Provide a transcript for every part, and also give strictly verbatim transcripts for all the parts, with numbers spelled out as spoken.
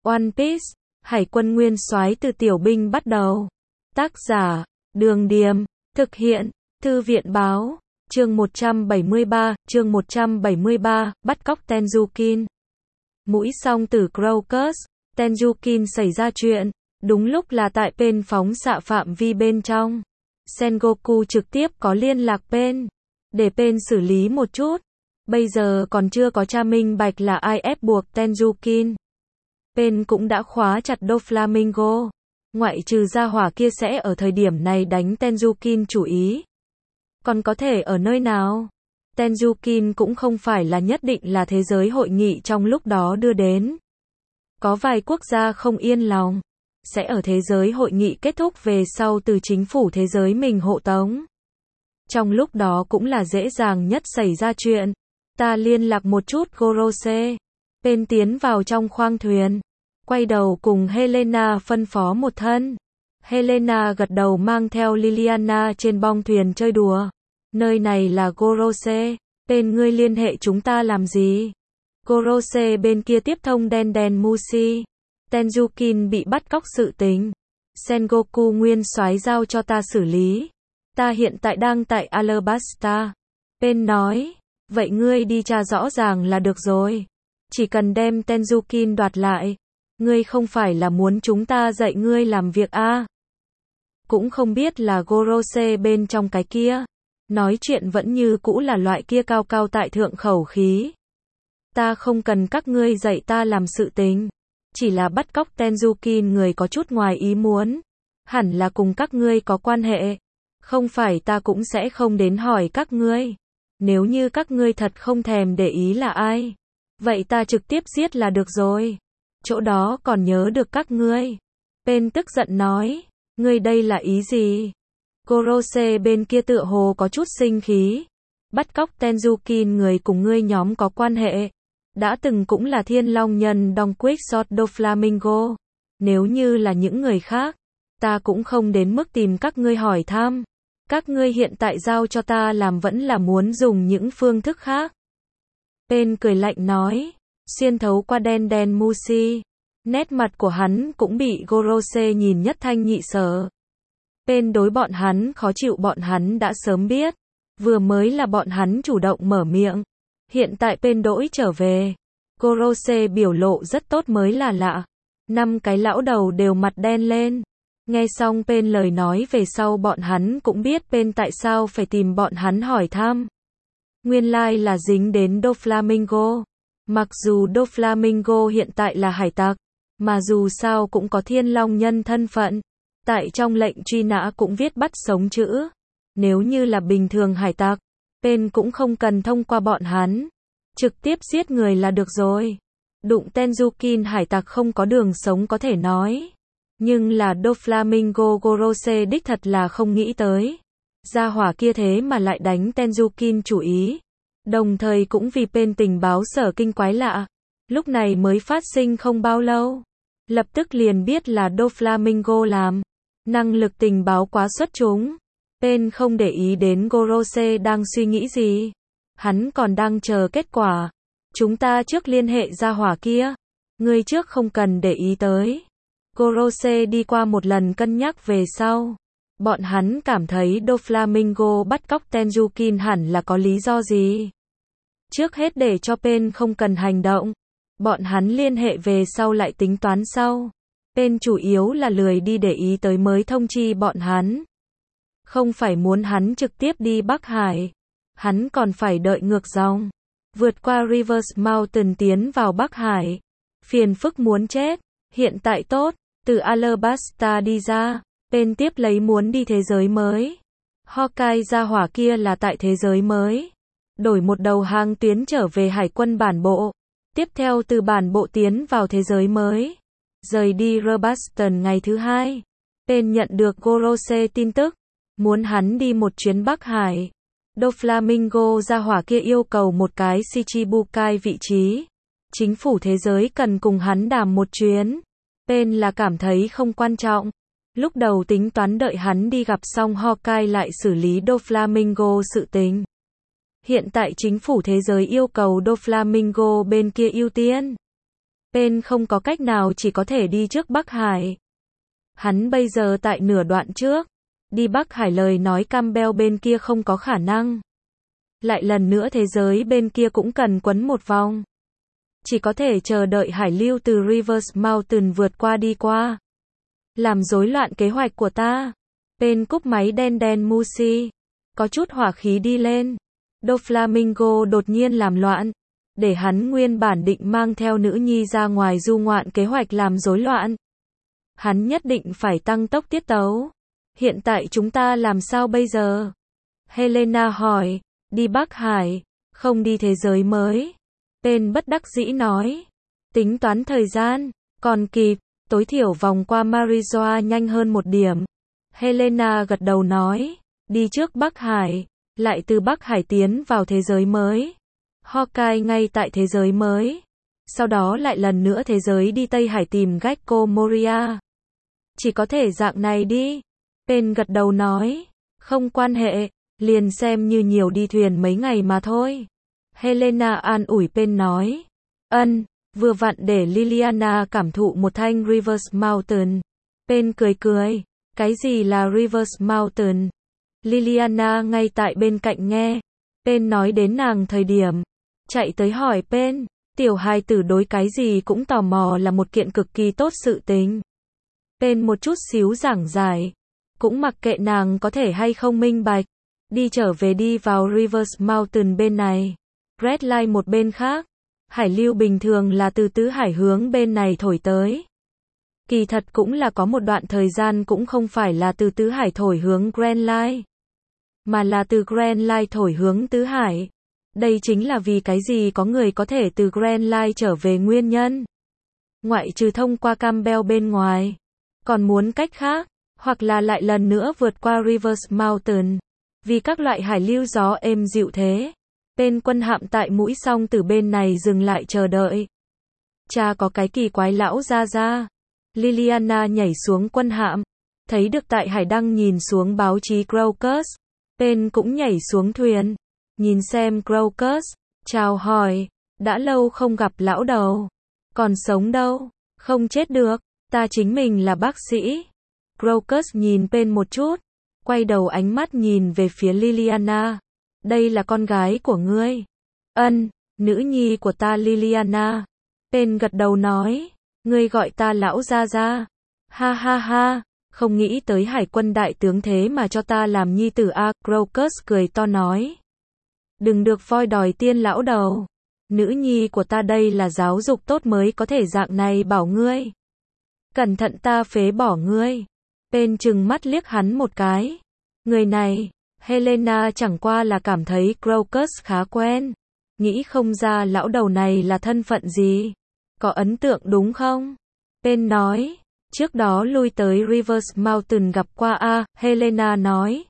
One Piece, Hải quân nguyên soái từ tiểu binh bắt đầu. Tác giả, Đường Điềm, thực hiện, Thư viện Báo, chương một trăm bảy mươi ba, chương một trăm bảy mươi ba, bắt cóc Tenryukin. Mũi song tử Crocus, Tenryukin xảy ra chuyện, đúng lúc là tại Pain phóng xạ phạm vi bên trong. Sengoku trực tiếp có liên lạc Pain, để Pain xử lý một chút. Bây giờ còn chưa có tra minh bạch là ai ép buộc Tenryukin. Pain cũng đã khóa chặt Doflamingo, ngoại trừ gia hỏa kia sẽ ở thời điểm này đánh Tenryukin chủ ý. Còn có thể ở nơi nào? Tenryukin cũng không phải là nhất định là thế giới hội nghị trong lúc đó đưa đến. Có vài quốc gia không yên lòng, sẽ ở thế giới hội nghị kết thúc về sau từ chính phủ thế giới mình hộ tống. Trong lúc đó cũng là dễ dàng nhất xảy ra chuyện. Ta liên lạc một chút Gorose. Pain tiến vào trong khoang thuyền, quay đầu cùng Helena phân phó một thân. Helena gật đầu mang theo Liliana trên bong thuyền chơi đùa. Nơi này là Gorose, Pain ngươi liên hệ chúng ta làm gì? Gorose bên kia tiếp thông Den Den Mushi. Tenryukin bị bắt cóc sự tình. Sengoku nguyên soái giao cho ta xử lý. Ta hiện tại đang tại Alabasta. Pain nói, vậy ngươi đi tra rõ ràng là được rồi. Chỉ cần đem Tenryukin đoạt lại. Ngươi không phải là muốn chúng ta dạy ngươi làm việc à? Cũng không biết là Gorose bên trong cái kia. Nói chuyện vẫn như cũ là loại kia cao cao tại thượng khẩu khí. Ta không cần các ngươi dạy ta làm sự tình. Chỉ là bắt cóc Tenryukin người có chút ngoài ý muốn. Hẳn là cùng các ngươi có quan hệ. Không phải ta cũng sẽ không đến hỏi các ngươi. Nếu như các ngươi thật không thèm để ý là ai, vậy ta trực tiếp giết là được rồi. Chỗ đó còn nhớ được các ngươi. Pain tức giận nói, ngươi đây là ý gì? Gorose bên kia tựa hồ có chút sinh khí. Bắt cóc Tenryukin người cùng ngươi nhóm có quan hệ. Đã từng cũng là thiên long nhân Don Quixote Doflamingo. Nếu như là những người khác, ta cũng không đến mức tìm các ngươi hỏi thăm. Các ngươi hiện tại giao cho ta làm vẫn là muốn dùng những phương thức khác. Pain cười lạnh nói, xuyên thấu qua Den Den Mushi. Nét mặt của hắn cũng bị Gorose nhìn nhất thanh nhị sở. Pain đối bọn hắn khó chịu bọn hắn đã sớm biết. Vừa mới là bọn hắn chủ động mở miệng. Hiện tại Pain đổi trở về. Gorose biểu lộ rất tốt mới là lạ. Năm cái lão đầu đều mặt đen lên. Nghe xong Pain lời nói về sau bọn hắn cũng biết Pain tại sao phải tìm bọn hắn hỏi thăm. Nguyên lai like là dính đến Doflamingo. Mặc dù Doflamingo hiện tại là hải tặc, mà dù sao cũng có thiên long nhân thân phận. Tại trong lệnh truy nã cũng viết bắt sống chữ. Nếu như là bình thường hải tặc, Pain cũng không cần thông qua bọn hắn. Trực tiếp giết người là được rồi. Đụng Tenryukin hải tặc không có đường sống có thể nói. Nhưng là Doflamingo Gorose đích thật là không nghĩ tới. Gia hỏa kia thế mà lại đánh Tenryukin chủ ý. Đồng thời cũng vì Pain tình báo sở kinh quái lạ. Lúc này mới phát sinh không bao lâu. Lập tức liền biết là Doflamingo làm. Năng lực tình báo quá xuất chúng. Pain không để ý đến Gorose đang suy nghĩ gì. Hắn còn đang chờ kết quả. Chúng ta trước liên hệ gia hỏa kia. Ngươi trước không cần để ý tới. Gorose đi qua một lần cân nhắc về sau. Bọn hắn cảm thấy Doflamingo bắt cóc Tenryukin hẳn là có lý do gì. Trước hết để cho Pain không cần hành động. Bọn hắn liên hệ về sau lại tính toán sau. Pain chủ yếu là lười đi để ý tới mới thông chi bọn hắn. Không phải muốn hắn trực tiếp đi Bắc Hải. Hắn còn phải đợi ngược dòng. Vượt qua Reverse Mountain tiến vào Bắc Hải. Phiền phức muốn chết. Hiện tại tốt. Từ Alabasta đi ra. Pain tiếp lấy muốn đi thế giới mới. Hawkeye gia hỏa kia là tại thế giới mới. Đổi một đầu hàng tuyến trở về hải quân bản bộ. Tiếp theo từ bản bộ tiến vào thế giới mới. Rời đi Robuston ngày thứ hai. Pain nhận được Gorose tin tức. Muốn hắn đi một chuyến Bắc Hải. Doflamingo gia hỏa kia yêu cầu một cái Shichibukai vị trí. Chính phủ thế giới cần cùng hắn đàm một chuyến. Pain là cảm thấy không quan trọng. Lúc đầu tính toán đợi hắn đi gặp xong Hawkeye lại xử lý Doflamingo sự tình. Hiện tại chính phủ thế giới yêu cầu Doflamingo bên kia ưu tiên. Pen không có cách nào chỉ có thể đi trước Bắc Hải. Hắn bây giờ tại nửa đoạn trước. Đi Bắc Hải lời nói Campbell bên kia không có khả năng. Lại lần nữa thế giới bên kia cũng cần quấn một vòng. Chỉ có thể chờ đợi hải lưu từ Rivers Mountain vượt qua đi qua. Làm rối loạn kế hoạch của ta. Pen cúp máy đen đen Musi. Có chút hỏa khí đi lên. Doflamingo đột nhiên làm loạn. Để hắn nguyên bản định mang theo nữ nhi ra ngoài du ngoạn kế hoạch làm rối loạn. Hắn nhất định phải tăng tốc tiết tấu. Hiện tại chúng ta làm sao bây giờ? Helena hỏi. Đi Bắc Hải, không đi thế giới mới. Pen bất đắc dĩ nói. Tính toán thời gian, còn kịp, tối thiểu vòng qua Marizoa nhanh hơn một điểm. Helena gật đầu nói. Đi trước Bắc Hải, lại từ Bắc Hải tiến vào thế giới mới. Hawkeye ngay tại thế giới mới. Sau đó lại lần nữa thế giới đi Tây Hải tìm Gecko Moria. Chỉ có thể dạng này đi. Pen gật đầu nói. Không quan hệ, liền xem như nhiều đi thuyền mấy ngày mà thôi. Helena an ủi Pen nói. Ân, vừa vặn để Liliana cảm thụ một thanh Rivers Mountain. Pen cười cười. Cái gì là Rivers Mountain? Liliana ngay tại bên cạnh nghe. Pen nói đến nàng thời điểm. Chạy tới hỏi Pen. Tiểu hài tử đối cái gì cũng tò mò là một kiện cực kỳ tốt sự tình. Pen một chút xíu giảng giải. Cũng mặc kệ nàng có thể hay không minh bạch. Đi trở về đi vào Rivers Mountain bên này. Red Line một bên khác. Hải lưu bình thường là từ tứ hải hướng bên này thổi tới. Kỳ thật cũng là có một đoạn thời gian cũng không phải là từ tứ hải thổi hướng Grand Line. Mà là từ Grand Line thổi hướng tứ hải. Đây chính là vì cái gì có người có thể từ Grand Line trở về nguyên nhân. Ngoại trừ thông qua Campbell bên ngoài. Còn muốn cách khác. Hoặc là lại lần nữa vượt qua Rivers Mountain. Vì các loại hải lưu gió êm dịu thế. Bên quân hạm tại mũi song từ bên này dừng lại chờ đợi. Cha có cái kỳ quái lão ra ra. Liliana nhảy xuống quân hạm. Thấy được tại hải đăng nhìn xuống báo chí Crocus. Pen cũng nhảy xuống thuyền. Nhìn xem Crocus. Chào hỏi. Đã lâu không gặp lão đầu. Còn sống đâu. Không chết được. Ta chính mình là bác sĩ. Crocus nhìn Pen một chút. Quay đầu ánh mắt nhìn về phía Liliana. Đây là con gái của ngươi. Ân, nữ nhi của ta Liliana. Pen gật đầu nói. Ngươi gọi ta lão gia gia. Ha ha ha. Không nghĩ tới hải quân đại tướng thế mà cho ta làm nhi tử a. Crocus cười to nói. Đừng được voi đòi tiên lão đầu. Nữ nhi của ta đây là giáo dục tốt mới có thể dạng này bảo ngươi. Cẩn thận ta phế bỏ ngươi. Pen trừng mắt liếc hắn một cái. Người này, Helena chẳng qua là cảm thấy Crocus khá quen. Nghĩ không ra lão đầu này là thân phận gì. Có ấn tượng đúng không? Pen nói. Trước đó lui tới Rivers Mountain gặp qua a. Helena nói.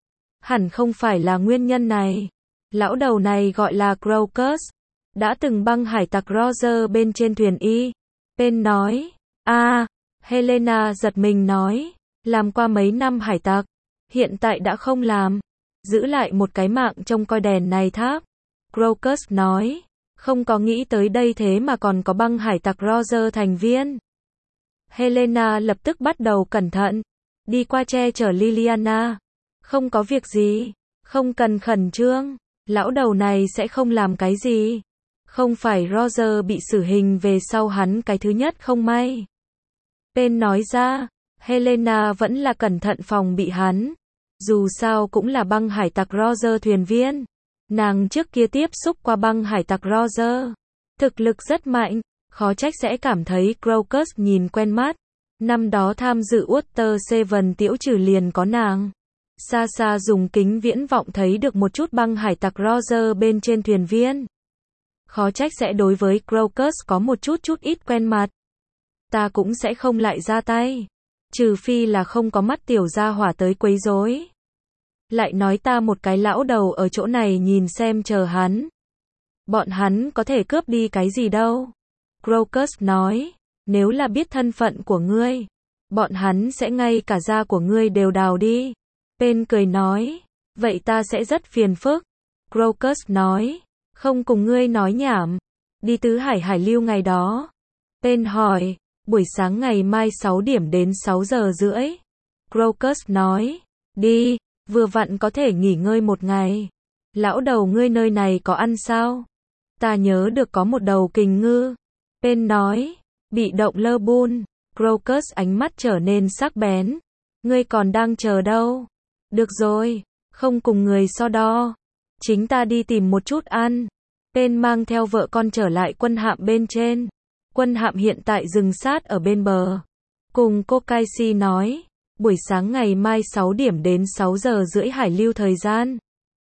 Hẳn không phải là nguyên nhân này. Lão đầu này gọi là Crocus. Đã từng băng hải tặc Roger bên trên thuyền y. Pen nói. a. Helena giật mình nói. Làm qua mấy năm hải tặc. Hiện tại đã không làm. Giữ lại một cái mạng trông coi đèn này tháp. Crocus nói. Không có nghĩ tới đây thế mà còn có băng hải tặc Roger thành viên. Helena lập tức bắt đầu cẩn thận. Đi qua che chở Liliana. Không có việc gì. Không cần khẩn trương. Lão đầu này sẽ không làm cái gì. Không phải Roger bị xử hình về sau hắn cái thứ nhất không may. Pen nói ra. Helena vẫn là cẩn thận phòng bị hắn. Dù sao cũng là băng hải tặc Roger thuyền viên. Nàng trước kia tiếp xúc qua băng hải tặc Roger. Thực lực rất mạnh. Khó trách sẽ cảm thấy Crocus nhìn quen mắt. Năm đó tham dự Water Seven tiễu trừ liền có nàng. Xa xa dùng kính viễn vọng thấy được một chút băng hải tặc Roger bên trên thuyền viên. Khó trách sẽ đối với Crocus có một chút chút ít quen mặt. Ta cũng sẽ không lại ra tay. Trừ phi là không có mắt tiểu gia hỏa tới quấy rối. Lại nói ta một cái lão đầu ở chỗ này nhìn xem chờ hắn. Bọn hắn có thể cướp đi cái gì đâu. Crocus nói. Nếu là biết thân phận của ngươi. Bọn hắn sẽ ngay cả da của ngươi đều đào đi. Pen cười nói. Vậy ta sẽ rất phiền phức. Crocus nói. Không cùng ngươi nói nhảm. Đi tứ hải hải lưu ngày đó. Pen hỏi, buổi sáng ngày mai sáu điểm đến sáu giờ rưỡi. Crocus nói, đi, vừa vặn có thể nghỉ ngơi một ngày. Lão đầu ngươi nơi này có ăn sao? Ta nhớ được có một đầu kình ngư. Pen nói, bị động lơ bun. Crocus ánh mắt trở nên sắc bén. Ngươi còn đang chờ đâu? Được rồi, không cùng người so đo. Chính ta đi tìm một chút ăn. Pen mang theo vợ con trở lại quân hạm bên trên. Quân hạm hiện tại dừng sát ở bên bờ. Cùng Kokaishi nói, buổi sáng ngày mai sáu điểm đến sáu giờ rưỡi hải lưu thời gian.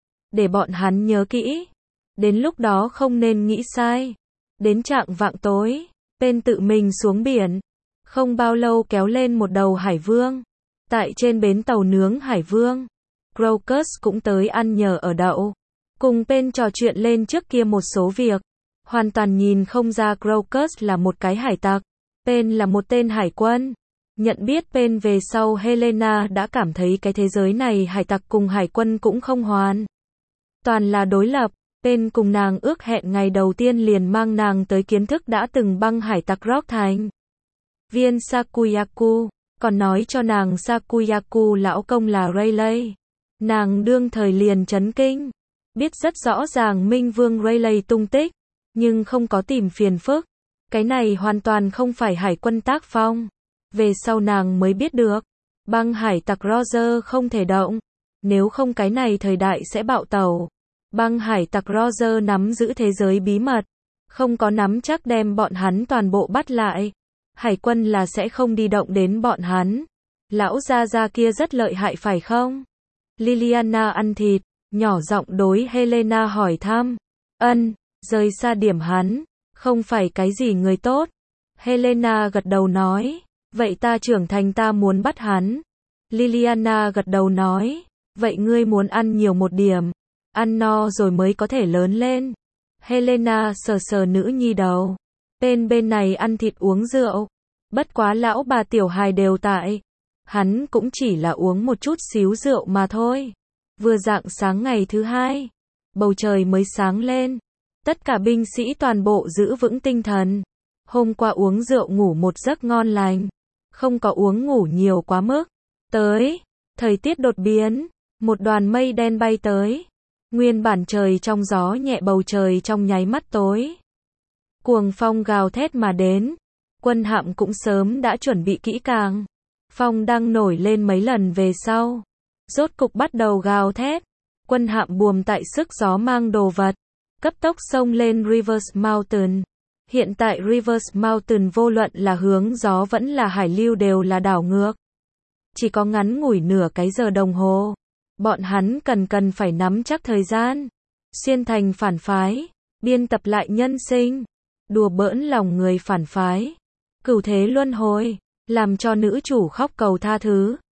Để bọn hắn nhớ kỹ. Đến lúc đó không nên nghĩ sai. Đến trạng vạng tối, Pen tự mình xuống biển. Không bao lâu kéo lên một đầu hải vương. Tại trên bến tàu nướng hải vương, Crocus cũng tới ăn nhờ ở đậu. Cùng Pen trò chuyện lên trước kia một số việc. Hoàn toàn nhìn không ra Crocus là một cái hải tặc. Pen là một tên hải quân. Nhận biết Pen về sau, Helena đã cảm thấy cái thế giới này hải tặc cùng hải quân cũng không hoàn toàn là đối lập. Pen cùng nàng ước hẹn ngày đầu tiên liền mang nàng tới kiến thức đã từng băng hải tặc Rock Thành viên Sakuyaku, còn nói cho nàng Sakuyaku lão công là Rayleigh. Nàng đương thời liền chấn kinh, biết rất rõ ràng Minh Vương Rayleigh tung tích, nhưng không có tìm phiền phức. Cái này hoàn toàn không phải hải quân tác phong. Về sau nàng mới biết được, băng hải tặc Roger không thể động, nếu không cái này thời đại sẽ bạo tẩu. Băng hải tặc Roger nắm giữ thế giới bí mật, không có nắm chắc đem bọn hắn toàn bộ bắt lại. Hải quân là sẽ không đi động đến bọn hắn. Lão gia gia kia rất lợi hại phải không? Liliana ăn thịt, nhỏ giọng đối Helena hỏi thăm. Ân, rời xa điểm hắn, không phải cái gì người tốt. Helena gật đầu nói, vậy ta trưởng thành ta muốn bắt hắn. Liliana gật đầu nói, vậy ngươi muốn ăn nhiều một điểm, ăn no rồi mới có thể lớn lên. Helena sờ sờ nữ nhi đầu. Bên bên này ăn thịt uống rượu. Bất quá lão bà tiểu hài đều tại. Hắn cũng chỉ là uống một chút xíu rượu mà thôi. Vừa rạng sáng ngày thứ hai, bầu trời mới sáng lên. Tất cả binh sĩ toàn bộ giữ vững tinh thần. Hôm qua uống rượu ngủ một giấc ngon lành. Không có uống ngủ nhiều quá mức. Tới, thời tiết đột biến. Một đoàn mây đen bay tới. Nguyên bản trời trong gió nhẹ, bầu trời trong nháy mắt tối. Cuồng phong gào thét mà đến. Quân hạm cũng sớm đã chuẩn bị kỹ càng. Phong đang nổi lên mấy lần về sau. Rốt cục bắt đầu gào thét. Quân hạm buồm tại sức gió mang đồ vật. Cấp tốc xông lên Rivers Mountain. Hiện tại Rivers Mountain vô luận là hướng gió vẫn là hải lưu đều là đảo ngược. Chỉ có ngắn ngủi nửa cái giờ đồng hồ. Bọn hắn cần cần phải nắm chắc thời gian. Xuyên thành phản phái. Biên tập lại nhân sinh. Đùa bỡn lòng người phản phái. Cửu thế luân hồi. Làm cho nữ chủ khóc cầu tha thứ.